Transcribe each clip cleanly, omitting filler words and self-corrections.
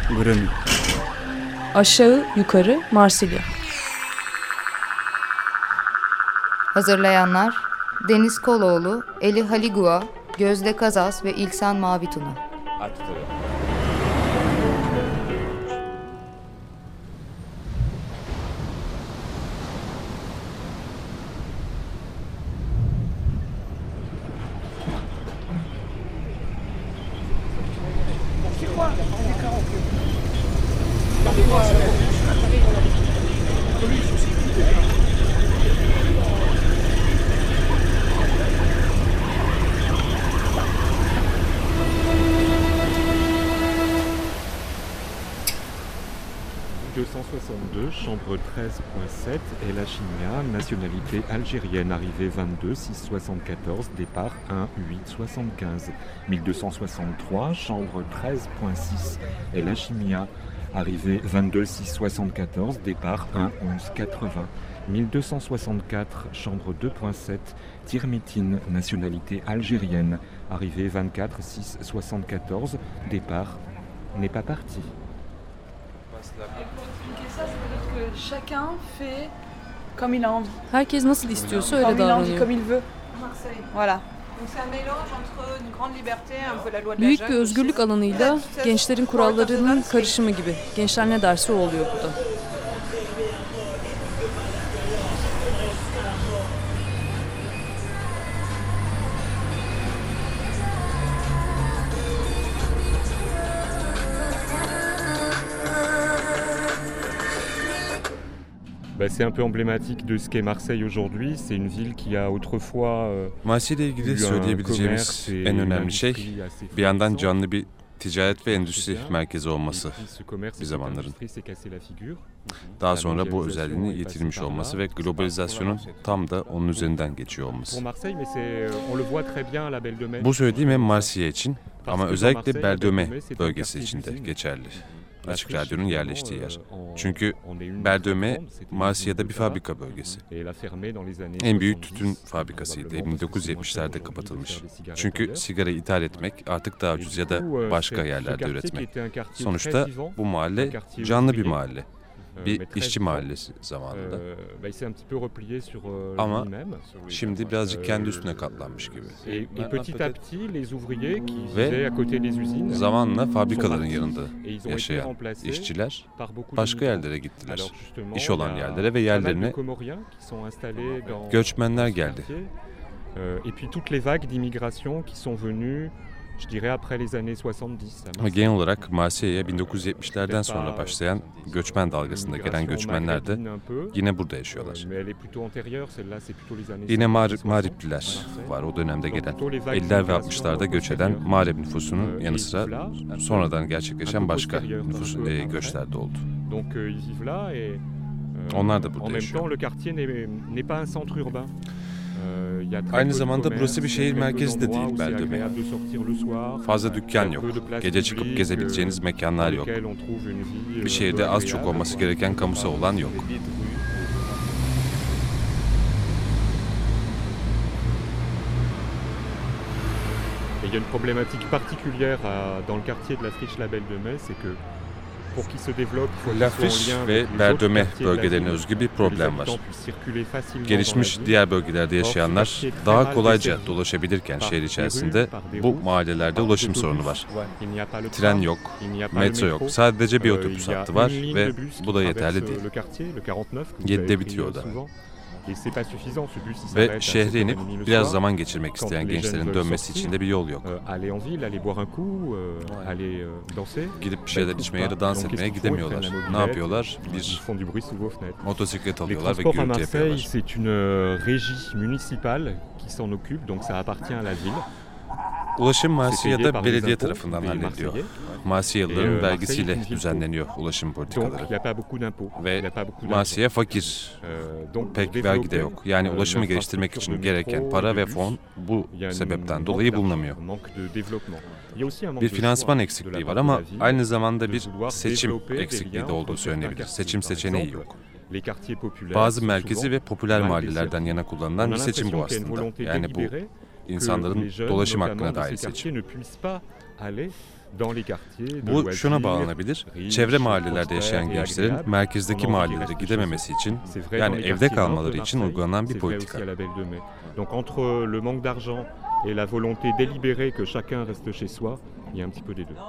Grenoble. Aşağı yukarı Marsilya. Hazırlayanlar Deniz Koloğlu, Eli Haligua, Gözde Kazas ve İlksan Mavituna. Chambre 13.7 et la Chimia, nationalité algérienne, arrivée 22 674, départ 1 8 75. 1263, chambre 13.6 et la Chimia, arrivée 22 674, départ 1 11 80. 1264, chambre 2.7, Tirmitine, nationalité algérienne, arrivée 24 6 74, départ n'est pas parti. Chacun fait comme il a envie. Herkes nasıl istiyorsa öyle davranıyor. Comme il veut. Voilà. Büyük bir özgürlük alanıyla gençlerin kurallarının karışımı gibi. Gençler ne derse o oluyor burada. C'est un peu emblématique de ce qu'est Marseille aujourd'hui. C'est une ville qui a autrefois Marseille ile ilgili söyleyebileceğimiz en önemli şey bir yandan canlı bir ticaret ve endüstri merkezi olması bir zamanların. Daha sonra bu özelliğini yitirmiş olması ve globalizasyonun tam da onun üzerinden geçiyor olması. Bu söylediğim hem Marsilya için ama özellikle Belle bölgesi için de geçerli. Açık Radyo'nun yerleştiği yer. Çünkü Belle Marsilya'da bir fabrika bölgesi. En büyük tütün fabrikasıydı. 1970'lerde kapatılmış. Çünkü sigara ithal etmek artık daha ucuz ya da başka yerlerde üretmek. Sonuçta bu mahalle canlı bir mahalle. Bir işçi mahallesi zamanında. Ama şimdi birazcık kendi üstüne katlanmış gibi. Ve zamanla fabrikaların yanında yaşayan işçiler başka yerlere gittiler. İş olan yerlere ve yerlerine göçmenler geldi. Et puis toutes les vagues d'immigration qui sont venues, je dirais après les années 70. Ama genel olarak Marsilya'ya 1970'lerden sonra başlayan göçmen dalgasında gelen göçmenler de yine burada yaşıyorlar. Yine Mağripliler var o dönemde gelen. 50'ler ve 60'larda göç eden Mağrip nüfusunun yanı sıra sonradan gerçekleşen başka göçler de oldu. Onlar da burada yaşıyor. Aynı zamanda burası bir şehir merkezi de değil Belle. Fazla dükkan yok. Gece çıkıp gezebileceğiniz mekanlar yok. Bir şehirde az çok olması gereken kamusal alan yok. Il y a une problématique particulière dans le quartier de la Friche La Belle de Mai, c'est que La Friche ve Belle bölgelerine özgü bir problem var. Gelişmiş diğer bölgelerde yaşayanlar daha kolayca dolaşabilirken şehir içerisinde bu mahallelerde ulaşım sorunu var. Tren yok, metro yok, sadece bir otobüs hattı var ve bu da yeterli değil. 7'de bitiyor o da. Ve şehre inip biraz zaman geçirmek isteyen gençlerin dönmesi için de bir yol yok. Gidip bir şeyler içmeye ya da dans etmeye gidemiyorlar. Ne yapıyorlar? Bir motosiklet alıyorlar ve gürültü yapıyorlar. C'est une régie municipale qui s'en occupe, donc ça appartient à la ville. Ulaşım Marsilya'da belediye tarafından hallediliyor. Marsilyalıların vergisiyle düzenleniyor ulaşım politikaları. Ve Marsilya fakir. Pek vergi de yok. Yani ulaşımı geliştirmek için gereken para ve fon bu sebepten dolayı bulunamıyor. Bir finansman eksikliği var ama aynı zamanda bir seçim eksikliği de olduğu söylenebilir. Seçim seçeneği yok. Bazı merkezi ve popüler mahallelerden yana kullanılan bir seçim bu aslında. Yani bu insanların dolaşım hakkına dair seçim. Bu şuna bağlanabilir. Çevre mahallelerde yaşayan gençlerin merkezdeki mahallelere gidememesi için, yani evde kalmaları için uygulanan bir politika. Donc entre le manque d'argent et la volonté délibérée que chacun reste chez soi, il y a un petit peu des deux.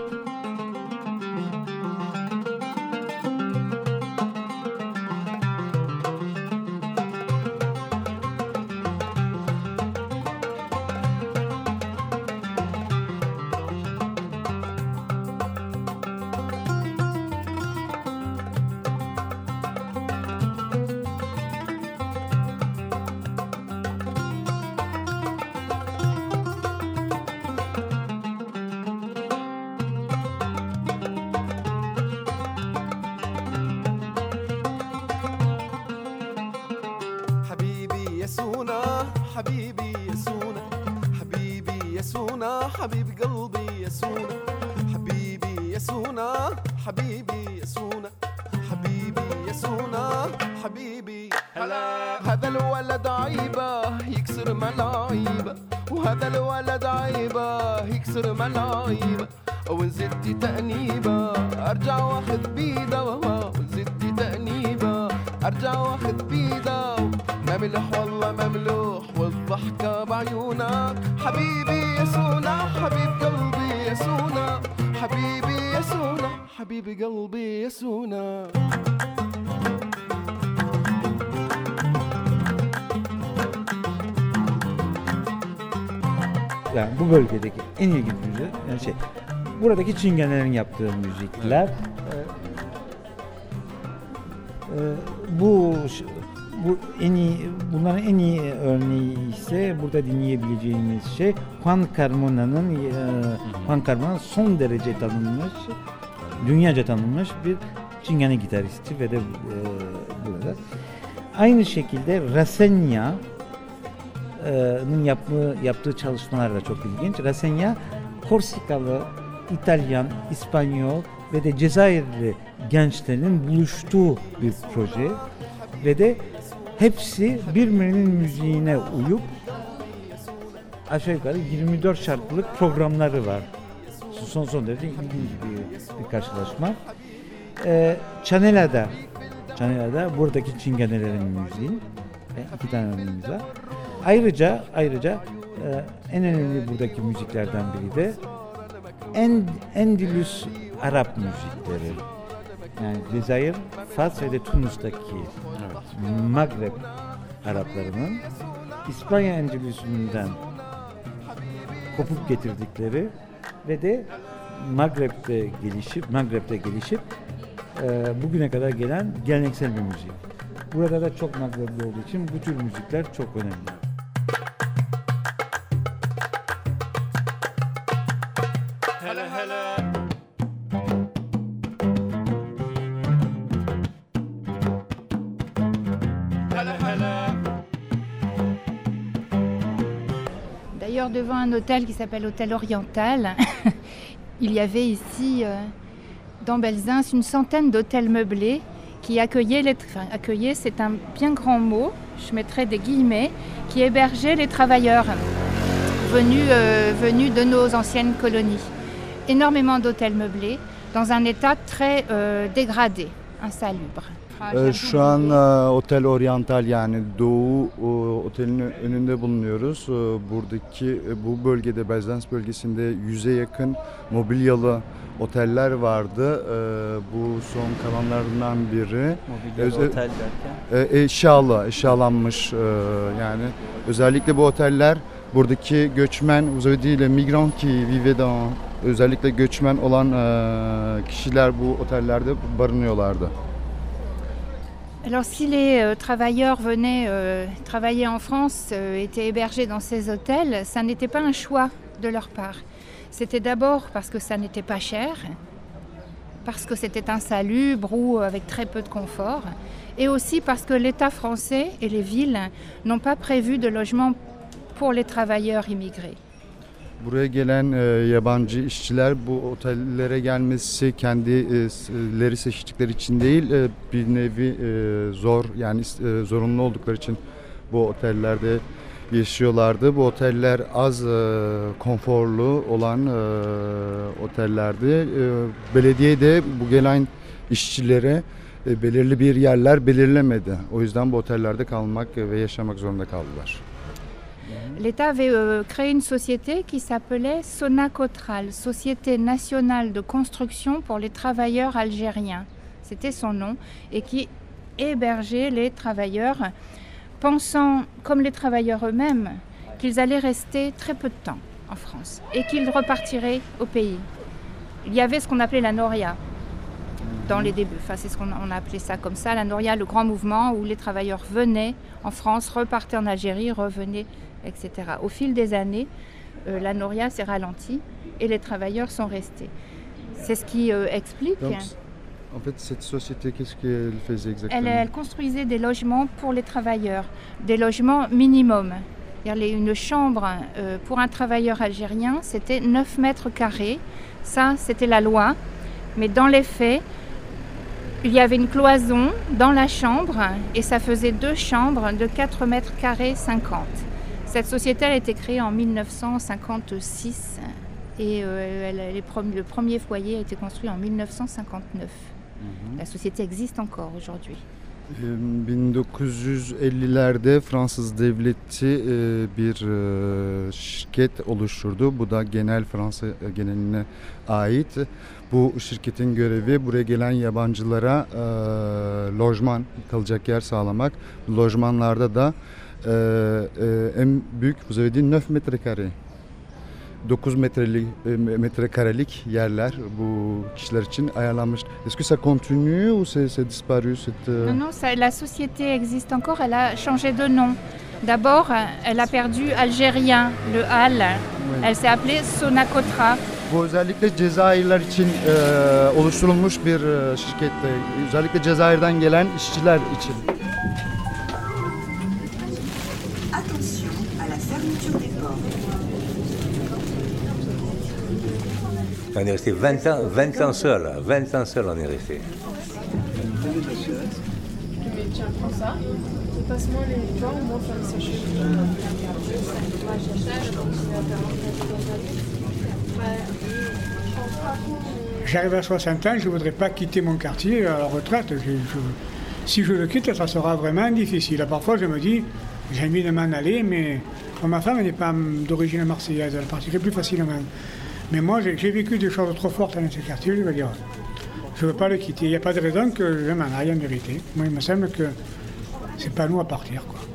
حبيبي يسونا حبيبي يسونا حبيب قلبي يسونا حبيبي يسونا حبيبي يسونا حبيبي يسونا حبيبي هلا هذا الولد عيبه يكسر ملاعيبه وهذا الولد عيبه يكسر ملاعيبه وإن زدتي تأنيبه أرجع واخذ بيده وإن زدتي تأنيبه أرجع واخذ بيده مملح والله مملوح والضحكة بعيونك حبيبي يسونا حبيب قلبي يسونا حبيبي يسونا حبيب قلبي يسونا Yani bu bölgedeki en ilginç müzik, yani buradaki Çingenelerin yaptığı müzikler. Bu bunların en iyi örneği ise burada dinleyebileceğimiz şey Juan Carmona'nın son derece tanınmış, dünyaca tanınmış bir Çingene gitaristi ve de burada. Aynı şekilde Rasegna'nın yaptığı çalışmalar da çok ilginç. Rasegna, Korsikalı, İtalyan, İspanyol ve de Cezayirli gençlerin buluştuğu bir proje ve de hepsi birbirinin müziğine uyup aşağı yukarı 24 şarkılık programları var. Son derece ilginç bir karşılaşma. Çanela'da buradaki Çingenelerin müziği ve 2 tane örneğimiz var. Ayrıca en önemli buradaki müziklerden biri de Endülüs Arap müzikleri. Yani Cezayir, Fas ve de Tunus'taki Magreb Araplarının İspanya Endülüs'ünden kopup getirdikleri ve de Magreb'de gelişip bugüne kadar gelen geleneksel bir müzik. Burada da çok Magreb'li olduğu için bu tür müzikler çok önemli. D'ailleurs, devant un hôtel qui s'appelle Hôtel Oriental, il y avait ici, dans Belzins, une centaine d'hôtels meublés qui accueillaient, c'est un bien grand mot, je mettrai des guillemets, qui hébergeaient les travailleurs venus de nos anciennes colonies. Énormément d'hôtels meublés, dans un état très dégradé, insalubre. Şu an Otel Oriental yani Doğu Otel'in önünde bulunuyoruz. Bu bölgede, Belzins bölgesinde 100'e yakın mobilyalı oteller vardı. Bu son kalanlardan biri. Mobilyalı otel derken? Eşyalanmış yani. Özellikle bu oteller buradaki göçmen, vous avez dit les migrants qui vivaient dans, özellikle göçmen olan kişiler bu otellerde barınıyorlardı. Alors si les travailleurs venaient travailler en France, étaient hébergés dans ces hôtels, ça n'était pas un choix de leur part. C'était d'abord parce que ça n'était pas cher, parce que c'était insalubre ou avec très peu de confort, et aussi parce que l'État français et les villes n'ont pas prévu de logement pour les travailleurs immigrés. Buraya gelen yabancı işçiler bu otellere gelmesi kendileri seçtikleri için değil, bir nevi zor, yani zorunlu oldukları için bu otellerde yaşıyorlardı. Bu oteller az konforlu olan otellerdi. Belediye de bu gelen işçilere belirli bir yerler belirlemedi. O yüzden bu otellerde kalmak ve yaşamak zorunda kaldılar. L'État avait créé une société qui s'appelait Sonacotral, Société nationale de construction pour les travailleurs algériens. C'était son nom, et qui hébergeait les travailleurs, pensant, comme les travailleurs eux-mêmes, qu'ils allaient rester très peu de temps en France et qu'ils repartiraient au pays. Il y avait ce qu'on appelait la Noria dans les débuts. Enfin, c'est ce qu'on a appelé ça comme ça, la Noria, le grand mouvement où les travailleurs venaient en France, repartaient en Algérie, revenaient, etc. Au fil des années, la Noria s'est ralentie et les travailleurs sont restés. C'est ce qui explique... Donc, en fait, cette société, qu'est-ce qu'elle faisait exactement? Elle construisait des logements pour les travailleurs, des logements minimum. Une chambre pour un travailleur algérien, c'était 9 mètres carrés. Ça, c'était la loi. Mais dans les faits, il y avait une cloison dans la chambre et ça faisait 2 chambres de 4 mètres carrés 50. Cette société a été créée en 1956 et le premier foyer a été construit en 1959. La société existe encore aujourd'hui. 1950'lerde Fransız devleti bir şirket oluşturdu. Bu da genel Fransa geneline ait. Bu şirketin görevi buraya gelen yabancılara lojman, kalacak yer sağlamak. Lojmanlarda da en büyük, vous avez dit 9 metrekare. 9 metrekarelik yerler bu kişiler için ayarlanmış. Est-ce que ça continue ou c'est disparu Non, la société existe encore, elle a changé de nom. D'abord, elle a perdu algérien, le hal. Oui. Elle s'est appelée Sonacotra. Bu özellikle Cezayirler için oluşturulmuş bir şirketti. Özellikle Cezayir'den gelen işçiler için. Attention à la fermeture des portes. On est resté 20 ans seul, 20 ans seul on est resté. Tiens, prends ça. Passe-moi les gens, moi faire les sachets. J'arrive à 60 ans, je ne voudrais pas quitter mon quartier à la retraite. Si je le quitte, ça sera vraiment difficile. Parfois, je me dis, j'ai envie de m'en aller, mais ma femme n'est pas d'origine marseillaise, elle partirait plus facilement. Mais moi, j'ai vécu des choses trop fortes dans ce quartier, je veux dire. Je ne veux pas le quitter. Il n'y a pas de raison que je m'en aille en vérité. Moi, il me semble que c'est pas nous à partir, quoi.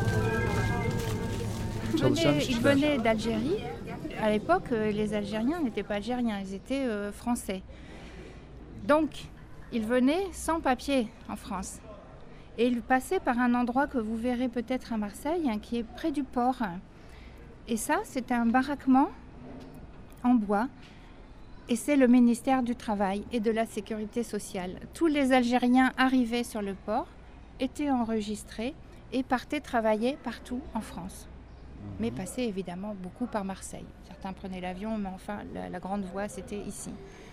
Il venait d'Algérie. À l'époque, les Algériens n'étaient pas algériens, ils étaient français. Donc, ils venaient sans papier en France. Et ils passaient par un endroit que vous verrez peut-être à Marseille, qui est près du port. Et ça, c'était un baraquement en bois. Et c'est le ministère du Travail et de la Sécurité sociale. Tous les Algériens arrivaient sur le port, étaient enregistrés et partaient travailler partout en France. Mais passaient évidemment beaucoup par Marseille. Certains prenaient l'avion, mais enfin, la grande voie, c'était ici.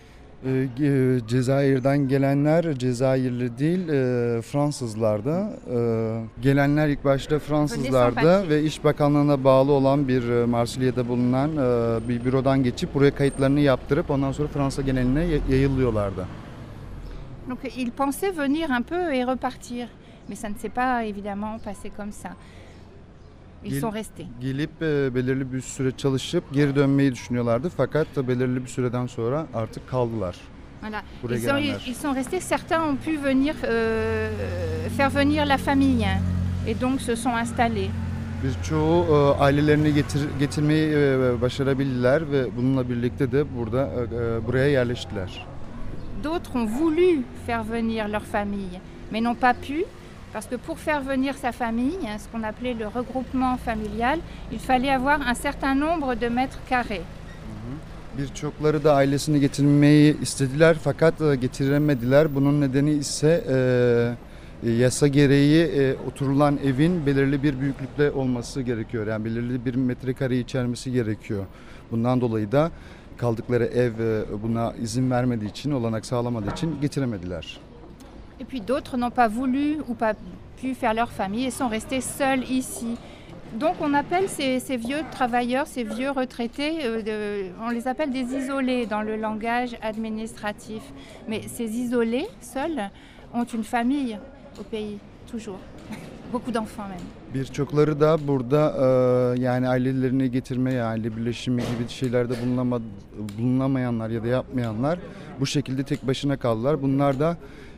Cezayir'den gelenler Cezayirli değil, Fransızlardı. Gelenler ilk başta Fransızlardı ve İş Bakanlığı'na bağlı olan bir Marsilya'da bulunan bir bürodan geçip buraya kayıtlarını yaptırıp ondan sonra Fransa geneline yayılıyorlardı. Donc ils pensaient venir un peu et repartir, mais ça ne s'est pas évidemment passé comme ça. Ils sont restés. Gelip belirli bir süre çalışıp geri dönmeyi düşünüyorlardı fakat belirli bir süreden sonra artık kaldılar. Voilà. Ils sont restés. Certains ont pu venir faire venir la famille et donc se sont installés. Birçoğu ailelerini getirmeyi başarabildiler ve bununla birlikte de buraya yerleştiler. D'autres ont voulu faire venir leur famille, mais n'ont pas pu. Parce que pour faire venir sa famille, ce qu'on appelait le regroupement familial, il fallait avoir un certain nombre de mètres carrés. Birçokları da ailesini getirmeyi istediler fakat getiremediler. Bunun nedeni ise yasa gereği oturulan evin belirli bir büyüklükte olması gerekiyor. Yani belirli bir metrekare içermesi gerekiyor. Bundan dolayı da kaldıkları ev buna izin vermediği için, olanak sağlamadığı için getiremediler. Et puis d'autres n'ont pas voulu ou pas pu faire leur famille et sont restés seuls ici. Donc on appelle ces vieux travailleurs, ces vieux retraités, on les appelle des isolés dans le langage administratif. Mais ces isolés, seuls, ont une famille au pays, toujours. Beaucoup d'enfants même. Birçokları da burada yani ailelerini getirme, aile birleşimi gibi şeylerde bulunamayanlar ya da yapmayanlar bu şekilde tek başına kaldılar. Bunlar da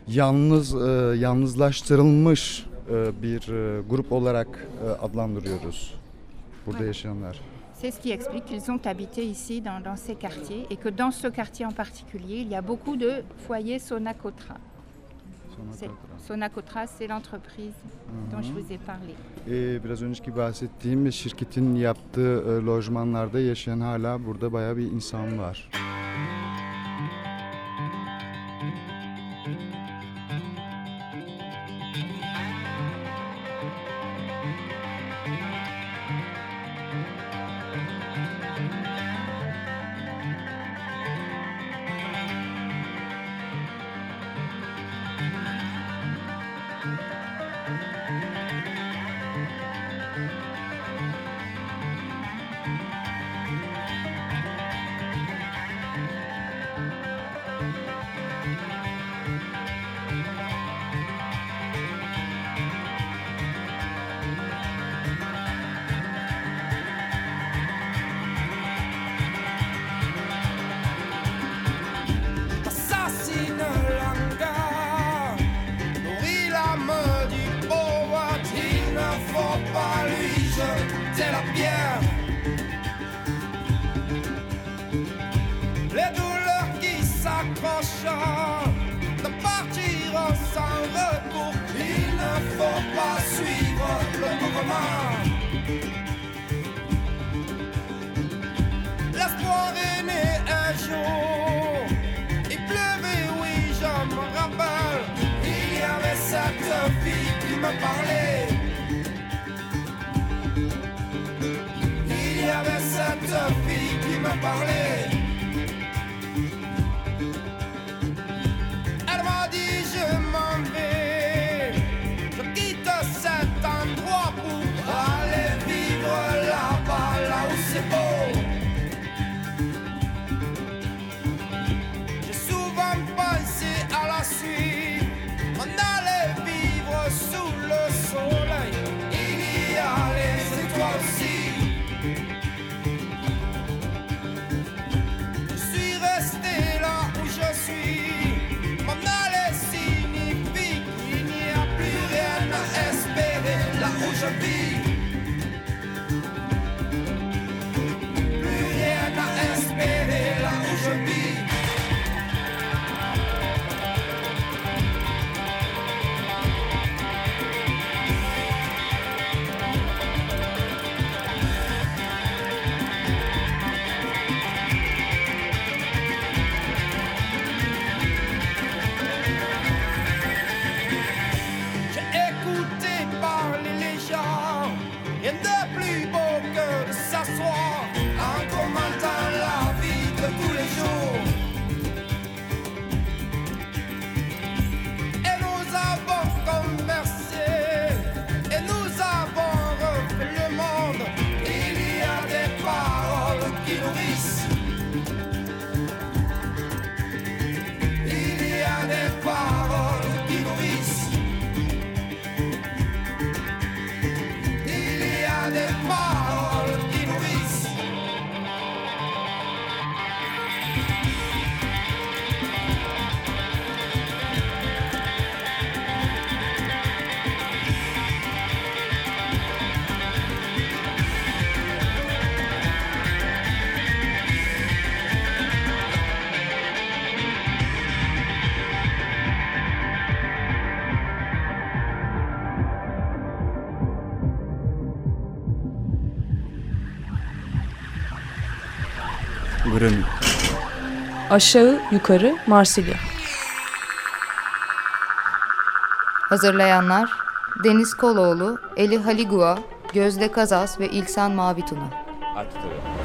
yalnızlaştırılmış bir grup olarak adlandırıyoruz burada yaşayanlar. C'est ce qui explique qu'ils ont habité ici dans ces quartiers et que dans ce quartier en particulier, il y a beaucoup de foyers Sonacotra. Sonacotra, c'est l'entreprise dont je vous ai parlé. Biraz önceki bahsettiğim şirketin yaptığı lojmanlarda yaşayan hala burada bayağı bir insan var. C'est la pierre. Les douleurs qui s'accrochent ne partiront sans retour. Il ne faut pas suivre le mouvement. L'espoir est né un jour. Il pleuvait, oui, je me rappelle. Il y avait cette fille qui me parlait. Il y avait cette fille qui me parlait. Elle m'a dit je m'en vais, je quitte cet endroit pour aller vivre là-bas, là où c'est beau. J'ai souvent pensé à la suite, on allait vivre sous le soleil. Il y a les étoiles aussi. Je vis. Plus rien à espérer là où je vis. Aşağı yukarı Marsilya. Hazırlayanlar Deniz Koloğlu, Eli Haligua, Gözde Kazas ve İlsan Mavituna.